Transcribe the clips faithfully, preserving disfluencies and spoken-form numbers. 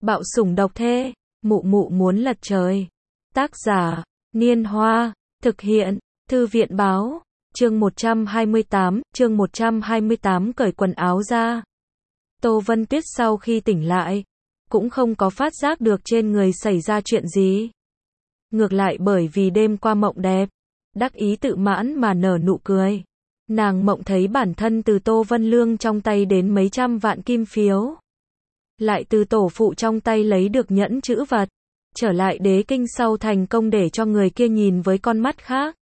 Bạo sủng độc thê, mụ mụ muốn lật trời. Tác giả, Niên Hoa, thực hiện, Thư viện báo, chương một trăm hai mươi tám, chương một trăm hai mươi tám cởi quần áo ra. Tô Vân Tuyết sau khi tỉnh lại, cũng không có phát giác được trên người xảy ra chuyện gì. Ngược lại bởi vì đêm qua mộng đẹp, đắc ý tự mãn mà nở nụ cười. Nàng mộng thấy bản thân từ Tô Vân Lương trong tay đến mấy trăm vạn kim phiếu. Lại từ tổ phụ trong tay lấy được nhẫn chữ vật. Trở lại đế kinh sau thành công để cho người kia nhìn với con mắt khác.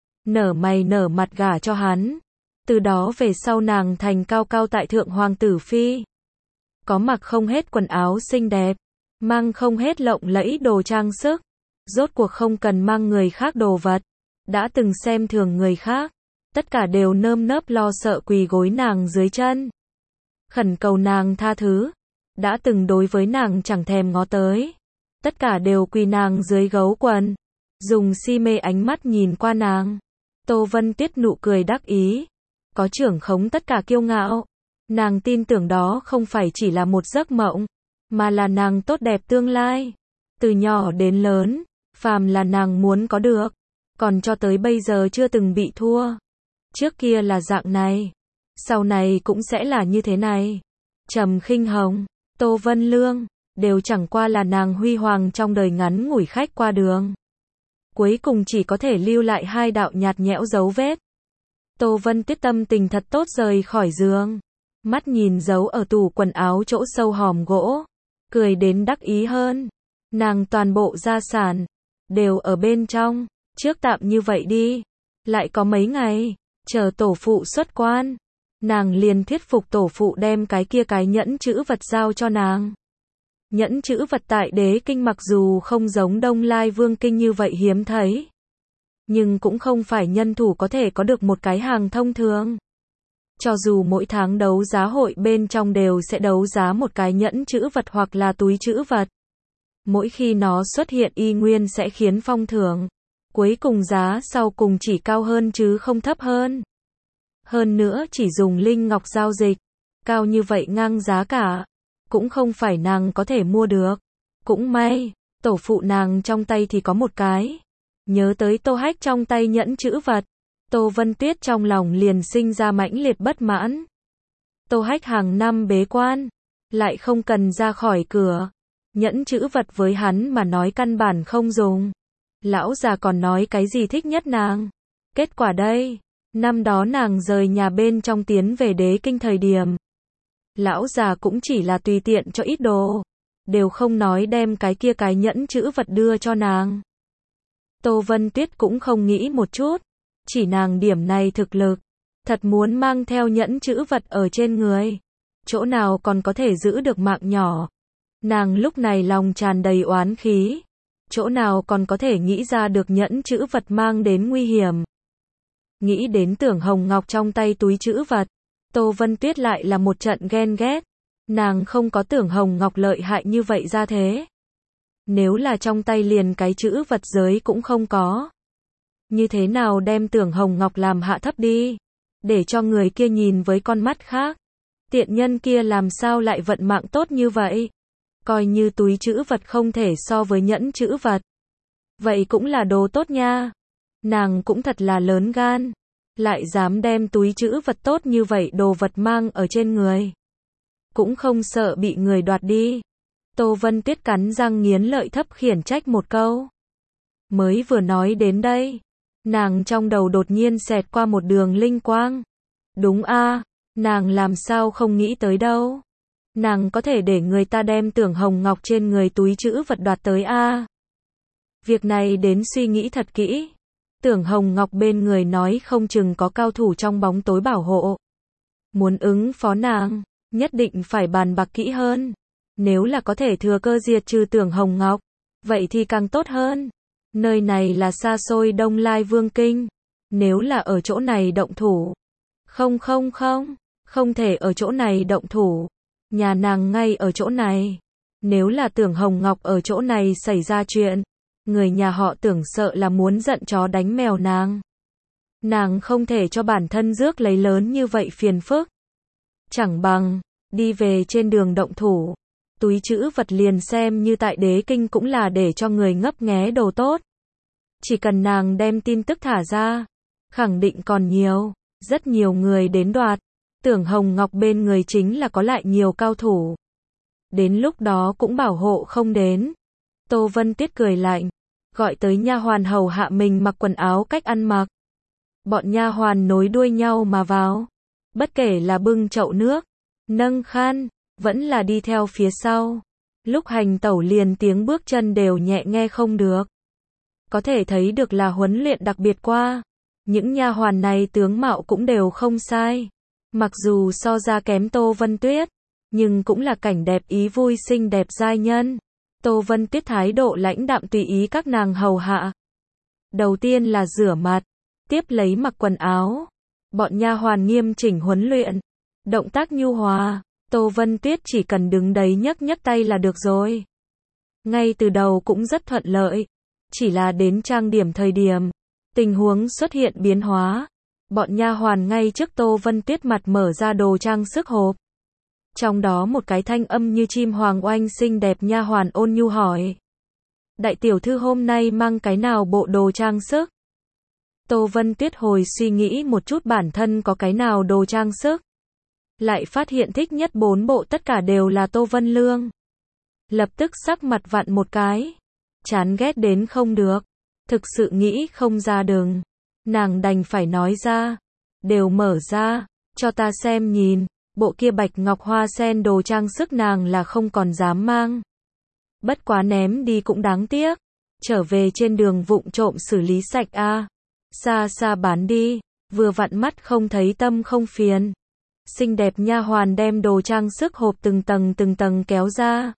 Nở mày nở mặt gả cho hắn. Từ đó về sau nàng thành cao cao tại thượng hoàng tử phi. Có mặc không hết quần áo xinh đẹp. Mang không hết lộng lẫy đồ trang sức. Rốt cuộc không cần mang người khác đồ vật. Đã từng xem thường người khác. Tất cả đều nơm nớp lo sợ quỳ gối nàng dưới chân. Khẩn cầu nàng tha thứ. Đã từng đối với nàng chẳng thèm ngó tới. Tất cả đều quỳ nàng dưới gấu quần. Dùng si mê ánh mắt nhìn qua nàng. Tô Vân Tuyết nụ cười đắc ý. Có trưởng khống tất cả kiêu ngạo. Nàng tin tưởng đó không phải chỉ là một giấc mộng. Mà là nàng tốt đẹp tương lai. Từ nhỏ đến lớn. Phàm là nàng muốn có được. Còn cho tới bây giờ chưa từng bị thua. Trước kia là dạng này. Sau này cũng sẽ là như thế này. Trầm Khinh Hồng, Tô Vân Lương, đều chẳng qua là nàng huy hoàng trong đời ngắn ngủi khách qua đường. Cuối cùng chỉ có thể lưu lại hai đạo nhạt nhẽo dấu vết. Tô Vân Tuyết tâm tình thật tốt rời khỏi giường. Mắt nhìn dấu ở tủ quần áo chỗ sâu hòm gỗ. Cười đến đắc ý hơn. Nàng toàn bộ gia sản. Đều ở bên trong. Trước tạm như vậy đi. Lại có mấy ngày. Chờ tổ phụ xuất quan. Nàng liền thuyết phục tổ phụ đem cái kia cái nhẫn chữ vật giao cho nàng. Nhẫn chữ vật tại đế kinh mặc dù không giống Đông Lai Vương kinh như vậy hiếm thấy. Nhưng cũng không phải nhân thủ có thể có được một cái hàng thông thường. Cho dù mỗi tháng đấu giá hội bên trong đều sẽ đấu giá một cái nhẫn chữ vật hoặc là túi chữ vật. Mỗi khi nó xuất hiện y nguyên sẽ khiến phong thưởng. Cuối cùng giá sau cùng chỉ cao hơn chứ không thấp hơn. Hơn nữa chỉ dùng linh ngọc giao dịch. Cao như vậy ngang giá cả. Cũng không phải nàng có thể mua được. Cũng may, tổ phụ nàng trong tay thì có một cái. Nhớ tới Tô Hách trong tay nhẫn chữ vật. Tô Vân Tuyết trong lòng liền sinh ra mãnh liệt bất mãn. Tô Hách hàng năm bế quan. Lại không cần ra khỏi cửa. Nhẫn chữ vật với hắn mà nói căn bản không dùng. Lão già còn nói cái gì thích nhất nàng. Kết quả đây. Năm đó nàng rời nhà bên trong tiến về đế kinh thời điểm. Lão già cũng chỉ là tùy tiện cho ít đồ. Đều không nói đem cái kia cái nhẫn chữ vật đưa cho nàng. Tô Vân Tuyết cũng không nghĩ một chút. Chỉ nàng điểm này thực lực. Thật muốn mang theo nhẫn chữ vật ở trên người. Chỗ nào còn có thể giữ được mạng nhỏ. Nàng lúc này lòng tràn đầy oán khí. Chỗ nào còn có thể nghĩ ra được nhẫn chữ vật mang đến nguy hiểm. Nghĩ đến Tưởng Hồng Ngọc trong tay túi chữ vật. Tô Vân Tuyết lại là một trận ghen ghét. Nàng không có Tưởng Hồng Ngọc lợi hại như vậy ra thế. Nếu là trong tay liền cái chữ vật giới cũng không có. Như thế nào đem Tưởng Hồng Ngọc làm hạ thấp đi. Để cho người kia nhìn với con mắt khác. Tiện nhân kia làm sao lại vận mạng tốt như vậy. Coi như túi chữ vật không thể so với nhẫn chữ vật. Vậy cũng là đồ tốt nha. Nàng cũng thật là lớn gan. Lại dám đem túi chữ vật tốt như vậy đồ vật mang ở trên người. Cũng không sợ bị người đoạt đi. Tô Vân Tuyết cắn răng nghiến lợi thấp khiển trách một câu. Mới vừa nói đến đây. Nàng trong đầu đột nhiên xẹt qua một đường linh quang. Đúng a, nàng làm sao không nghĩ tới đâu. Nàng có thể để người ta đem Tưởng Hồng Ngọc trên người túi chữ vật đoạt tới a. Việc này đến suy nghĩ thật kỹ. Tưởng Hồng Ngọc bên người nói không chừng có cao thủ trong bóng tối bảo hộ. Muốn ứng phó nàng, nhất định phải bàn bạc kỹ hơn. Nếu là có thể thừa cơ diệt trừ Tưởng Hồng Ngọc, vậy thì càng tốt hơn. Nơi này là xa xôi Đông Lai Vương kinh. Nếu là ở chỗ này động thủ. Không không không, không thể ở chỗ này động thủ. Nhà nàng ngay ở chỗ này. Nếu là Tưởng Hồng Ngọc ở chỗ này xảy ra chuyện. Người nhà họ Tưởng sợ là muốn giận chó đánh mèo nàng. Nàng không thể cho bản thân rước lấy lớn như vậy phiền phức. Chẳng bằng, đi về trên đường động thủ. túi trữ vật liền xem như tại đế kinh cũng là để cho người ngấp nghé đồ tốt. Chỉ cần nàng đem tin tức thả ra, khẳng định còn nhiều, rất nhiều người đến đoạt. Tưởng Hồng Ngọc bên người chính là có lại nhiều cao thủ. Đến lúc đó cũng bảo hộ không đến. Tô Vân Tuyết cười lạnh, gọi tới nha hoàn hầu hạ mình mặc quần áo cách ăn mặc. Bọn nha hoàn nối đuôi nhau mà vào, bất kể là bưng chậu nước, nâng khăn, vẫn là đi theo phía sau. Lúc hành tẩu liền tiếng bước chân đều nhẹ nghe không được. Có thể thấy được là huấn luyện đặc biệt qua. Những nha hoàn này tướng mạo cũng đều không sai. Mặc dù so ra kém Tô Vân Tuyết, nhưng cũng là cảnh đẹp ý vui xinh đẹp giai nhân. Tô Vân Tuyết thái độ lãnh đạm tùy ý các nàng hầu hạ. Đầu tiên là rửa mặt, tiếp lấy mặc quần áo. Bọn nha hoàn nghiêm chỉnh huấn luyện, động tác nhu hòa. Tô Vân Tuyết chỉ cần đứng đấy nhấc nhấc tay là được rồi. Ngay từ đầu cũng rất thuận lợi, chỉ là đến trang điểm thời điểm, tình huống xuất hiện biến hóa. Bọn nha hoàn ngay trước Tô Vân Tuyết mặt mở ra đồ trang sức hộp. Trong đó một cái thanh âm như chim hoàng oanh xinh đẹp nha hoàn ôn nhu hỏi: đại tiểu thư hôm nay mang cái nào bộ đồ trang sức? Tô Vân Tuyết hồi suy nghĩ một chút bản thân có cái nào đồ trang sức. Lại phát hiện thích nhất bốn bộ tất cả đều là Tô Vân Lương. Lập tức sắc mặt vặn một cái. Chán ghét đến không được. Thực sự nghĩ không ra đừng. Nàng đành phải nói ra. Đều mở ra, cho ta xem nhìn. Bộ kia bạch ngọc hoa sen đồ trang sức nàng là không còn dám mang. Bất quá ném đi cũng đáng tiếc. Trở về trên đường vụng trộm xử lý sạch a. Xa xa bán đi. Vừa vặn mắt không thấy tâm không phiền. Xinh đẹp nha hoàn đem đồ trang sức hộp từng tầng từng tầng kéo ra.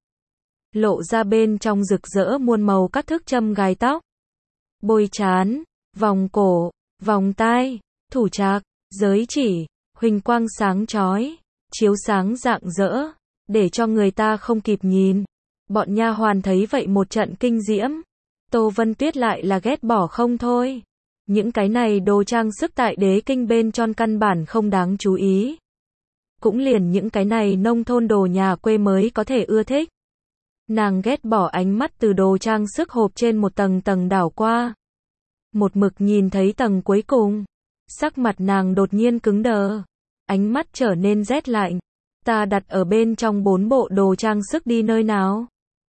Lộ ra bên trong rực rỡ muôn màu các thước châm gài tóc, bôi trán, vòng cổ, vòng tai, thủ trạc, giới chỉ, huỳnh quang sáng chói, chiếu sáng rạng rỡ, để cho người ta không kịp nhìn. Bọn nha hoàn thấy vậy một trận kinh diễm. Tô Vân Tuyết lại là ghét bỏ không thôi. Những cái này đồ trang sức tại đế kinh bên trong căn bản không đáng chú ý. Cũng liền những cái này nông thôn đồ nhà quê mới có thể ưa thích. Nàng ghét bỏ ánh mắt từ đồ trang sức hộp trên một tầng tầng đảo qua. Một mực nhìn thấy tầng cuối cùng. Sắc mặt nàng đột nhiên cứng đờ. Ánh mắt trở nên rét lạnh. Ta đặt ở bên trong bốn bộ đồ trang sức đi nơi nào?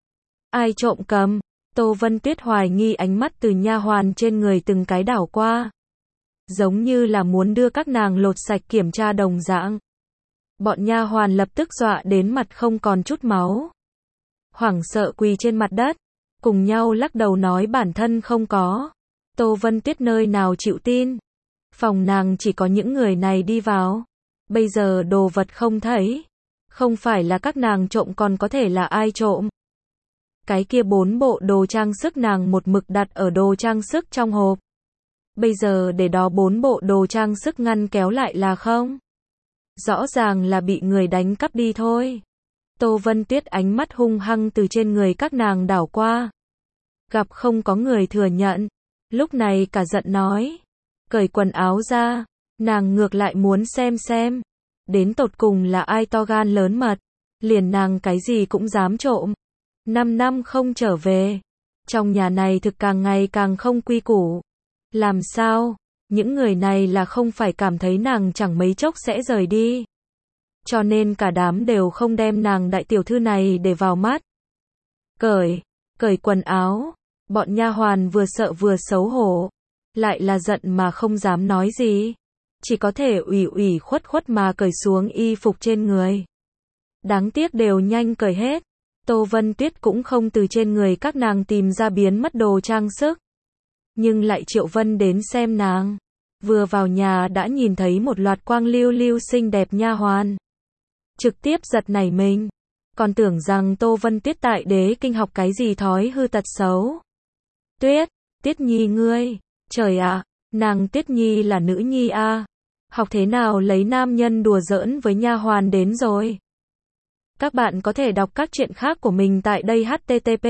Ai trộm cầm? Tô Vân Tuyết hoài nghi ánh mắt từ nha hoàn trên người từng cái đảo qua. Giống như là muốn đưa các nàng lột sạch kiểm tra đồng dạng. Bọn nha hoàn lập tức dọa đến mặt không còn chút máu. Hoảng sợ quỳ trên mặt đất, cùng nhau lắc đầu nói bản thân không có. Tô Vân Tuyết nơi nào chịu tin. Phòng nàng chỉ có những người này đi vào. Bây giờ đồ vật không thấy. Không phải là các nàng trộm còn có thể là ai trộm. Cái kia bốn bộ đồ trang sức nàng một mực đặt ở đồ trang sức trong hộp. Bây giờ để đó bốn bộ đồ trang sức ngăn kéo lại là không? Rõ ràng là bị người đánh cắp đi thôi. Tô Vân Tuyết ánh mắt hung hăng từ trên người các nàng đảo qua. Gặp không có người thừa nhận. Lúc này cả giận nói. Cởi quần áo ra. Nàng ngược lại muốn xem xem. Đến tột cùng là ai to gan lớn mật. Liền nàng cái gì cũng dám trộm. Năm năm không trở về. Trong nhà này thực càng ngày càng không quy củ. Làm sao? Những người này là không phải cảm thấy nàng chẳng mấy chốc sẽ rời đi. Cho nên cả đám đều không đem nàng đại tiểu thư này để vào mắt. Cởi, cởi quần áo. Bọn nha hoàn vừa sợ vừa xấu hổ. Lại là giận mà không dám nói gì. Chỉ có thể ủy ủy khuất khuất mà cởi xuống y phục trên người. Đáng tiếc đều nhanh cởi hết. Tô Vân Tuyết cũng không từ trên người các nàng tìm ra biến mất đồ trang sức. Nhưng lại Triệu Vân đến xem nàng. Vừa vào nhà đã nhìn thấy một loạt quang lưu lưu xinh đẹp nha hoàn. Trực tiếp giật nảy mình. Còn tưởng rằng Tô Vân Tuyết tại đế kinh học cái gì thói hư tật xấu. Tuyết, Tuyết Nhi ngươi. Trời ạ, nàng Tuyết Nhi là nữ nhi a à. Học thế nào lấy nam nhân đùa giỡn với nha hoàn đến rồi. Các bạn có thể đọc các truyện khác của mình tại đây h t t p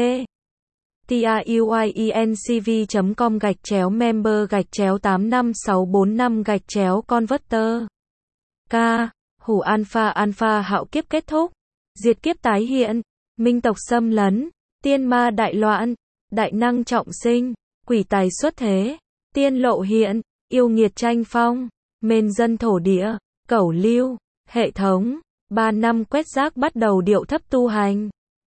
truyencv chấm com gạch chéo member gạch chéo tám năm sáu bốn năm gạch chéo converter. K. Hủ alpha alpha hạo kiếp kết thúc. Diệt kiếp tái hiện. minh tộc xâm lấn, tiên ma đại loạn, đại năng trọng sinh, quỷ tài xuất thế, tiên lộ hiện, yêu nghiệt tranh phong, mên dân thổ địa, cẩu lưu, hệ thống, ba năm quét rác bắt đầu điệu thấp tu hành.